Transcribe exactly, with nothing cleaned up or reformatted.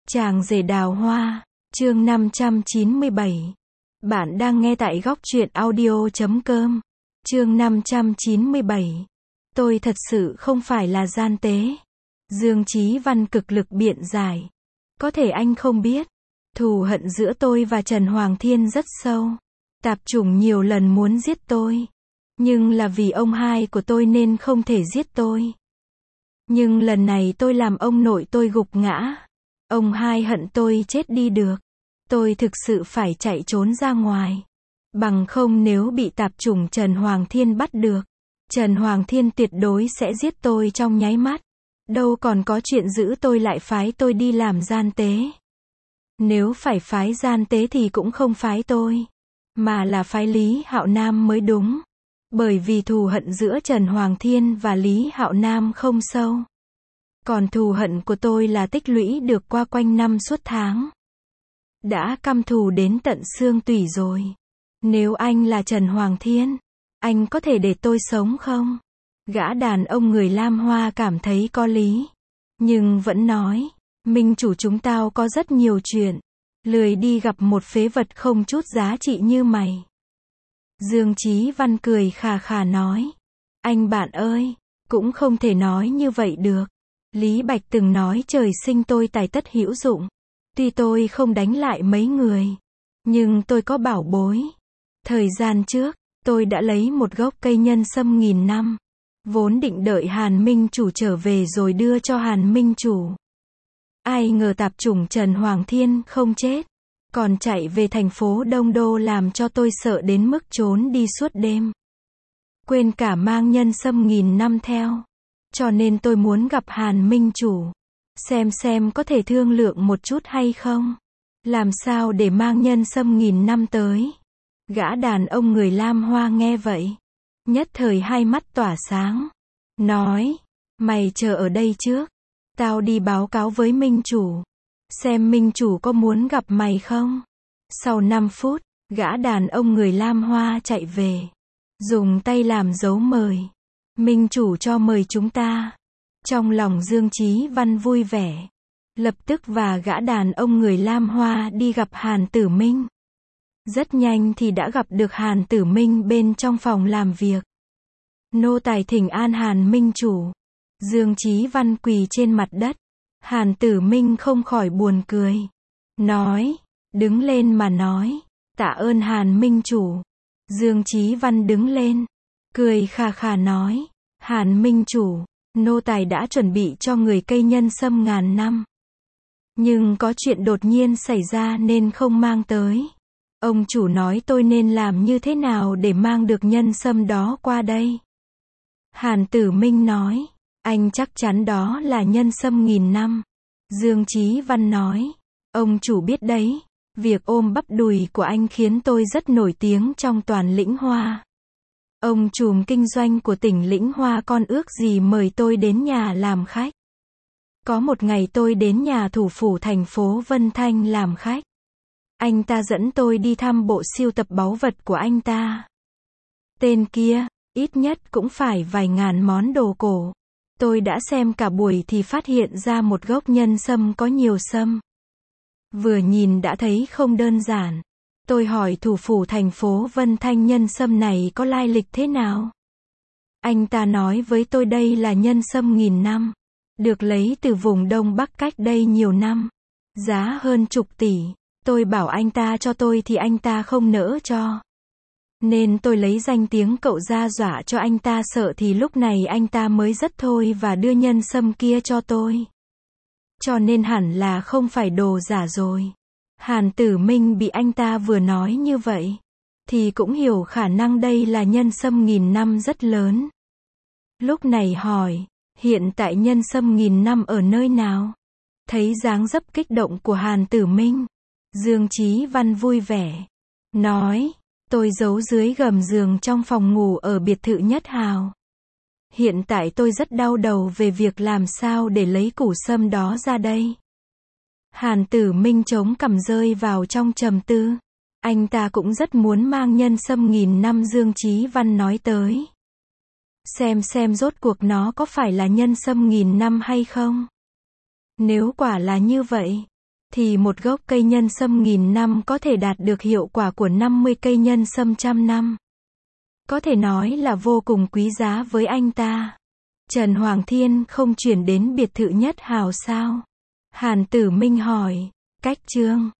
Chàng rể đào hoa, chương năm trăm chín mươi bảy. Bạn đang nghe tại góc truyện audio chấm com. Chương năm trăm chín mươi bảy. Tôi thật sự không phải là gian tế. Dương Chí Văn cực lực biện giải. Có thể anh không biết. Thù hận giữa tôi và Trần Hoàng Thiên rất sâu. Tạp chủng nhiều lần muốn giết tôi. Nhưng là vì ông hai của tôi nên không thể giết tôi. Nhưng lần này tôi làm ông nội tôi gục ngã. Ông hai hận tôi chết đi được. Tôi thực sự phải chạy trốn ra ngoài. Bằng không nếu bị tạp chủng Trần Hoàng Thiên bắt được, Trần Hoàng Thiên tuyệt đối sẽ giết tôi trong nháy mắt. Đâu còn có chuyện giữ tôi lại phái tôi đi làm gian tế. Nếu phải phái gian tế thì cũng không phái tôi, mà là phái Lý Hạo Nam mới đúng. Bởi vì thù hận giữa Trần Hoàng Thiên và Lý Hạo Nam không sâu. Còn thù hận của tôi là tích lũy được qua quanh năm suốt tháng. Đã căm thù đến tận xương tủy rồi. Nếu anh là Trần Hoàng Thiên, anh có thể để tôi sống không? Gã đàn ông người Lam Hoa cảm thấy có lý. Nhưng vẫn nói, minh chủ chúng tao có rất nhiều chuyện. Lười đi gặp một phế vật không chút giá trị như mày. Dương Chí Văn cười khà khà nói. Anh bạn ơi, cũng không thể nói như vậy được. Lý Bạch từng nói trời sinh tôi tài tất hữu dụng. Tuy tôi không đánh lại mấy người, nhưng tôi có bảo bối. Thời gian trước, tôi đã lấy một gốc cây nhân sâm nghìn năm. Vốn định đợi Hàn Minh Chủ trở về rồi đưa cho Hàn Minh Chủ. Ai ngờ tạp chủng Trần Hoàng Thiên không chết. Còn chạy về thành phố Đông Đô làm cho tôi sợ đến mức trốn đi suốt đêm. Quên cả mang nhân sâm nghìn năm theo. Cho nên tôi muốn gặp Hàn Minh Chủ. Xem xem có thể thương lượng một chút hay không. Làm sao để mang nhân sâm nghìn năm tới. Gã đàn ông người Lam Hoa nghe vậy. Nhất thời hai mắt tỏa sáng. Nói, mày chờ ở đây trước. Tao đi báo cáo với Minh Chủ. Xem Minh Chủ có muốn gặp mày không. Sau năm phút, gã đàn ông người Lam Hoa chạy về. Dùng tay làm dấu mời. Minh Chủ cho mời chúng ta. Trong lòng Dương Chí Văn vui vẻ. Lập tức và gã đàn ông người Lam Hoa đi gặp Hàn Tử Minh. Rất nhanh thì đã gặp được Hàn Tử Minh bên trong phòng làm việc. Nô tài thỉnh an Hàn Minh Chủ. Dương Chí Văn quỳ trên mặt đất. Hàn Tử Minh không khỏi buồn cười. Nói, đứng lên mà nói. Tạ ơn Hàn Minh Chủ. Dương Chí Văn đứng lên. Cười khà khà nói. Hàn Minh Chủ, nô tài đã chuẩn bị cho người cây nhân sâm ngàn năm. Nhưng có chuyện đột nhiên xảy ra nên không mang tới. Ông chủ nói tôi nên làm như thế nào để mang được nhân sâm đó qua đây. Hàn Tử Minh nói, anh chắc chắn đó là nhân sâm nghìn năm. Dương Chí Văn nói, ông chủ biết đấy, việc ôm bắp đùi của anh khiến tôi rất nổi tiếng trong toàn Lĩnh Hoa. Ông trùm kinh doanh của tỉnh Lĩnh Hoa con ước gì mời tôi đến nhà làm khách. Có một ngày tôi đến nhà thủ phủ thành phố Vân Thanh làm khách. Anh ta dẫn tôi đi thăm bộ sưu tập báu vật của anh ta. Tên kia, ít nhất cũng phải vài ngàn món đồ cổ. Tôi đã xem cả buổi thì phát hiện ra một gốc nhân sâm có nhiều sâm. Vừa nhìn đã thấy không đơn giản. Tôi hỏi thủ phủ thành phố Vân Thanh nhân sâm này có lai lịch thế nào? Anh ta nói với tôi đây là nhân sâm nghìn năm. Được lấy từ vùng Đông Bắc cách đây nhiều năm. Giá hơn chục tỷ. Tôi bảo anh ta cho tôi thì anh ta không nỡ cho. Nên tôi lấy danh tiếng cậu ra dọa cho anh ta sợ thì lúc này anh ta mới rất thôi và đưa nhân sâm kia cho tôi. Cho nên hẳn là không phải đồ giả rồi. Hàn Tử Minh bị anh ta vừa nói như vậy, thì cũng hiểu khả năng đây là nhân sâm nghìn năm rất lớn. Lúc này hỏi, hiện tại nhân sâm nghìn năm ở nơi nào? Thấy dáng dấp kích động của Hàn Tử Minh, Dương Chí Văn vui vẻ. Nói, tôi giấu dưới gầm giường trong phòng ngủ ở biệt thự Nhất Hào. Hiện tại tôi rất đau đầu về việc làm sao để lấy củ sâm đó ra đây. Hàn Tử Minh chống cằm rơi vào trong trầm tư. Anh ta cũng rất muốn mang nhân sâm nghìn năm Dương Chí Văn nói tới. Xem xem rốt cuộc nó có phải là nhân sâm nghìn năm hay không. Nếu quả là như vậy, thì một gốc cây nhân sâm nghìn năm có thể đạt được hiệu quả của năm mươi cây nhân sâm trăm năm. Có thể nói là vô cùng quý giá với anh ta. Trần Hoàng Thiên không chuyển đến biệt thự Nhất Hào sao? Hàn Tử Minh hỏi. Cách Chương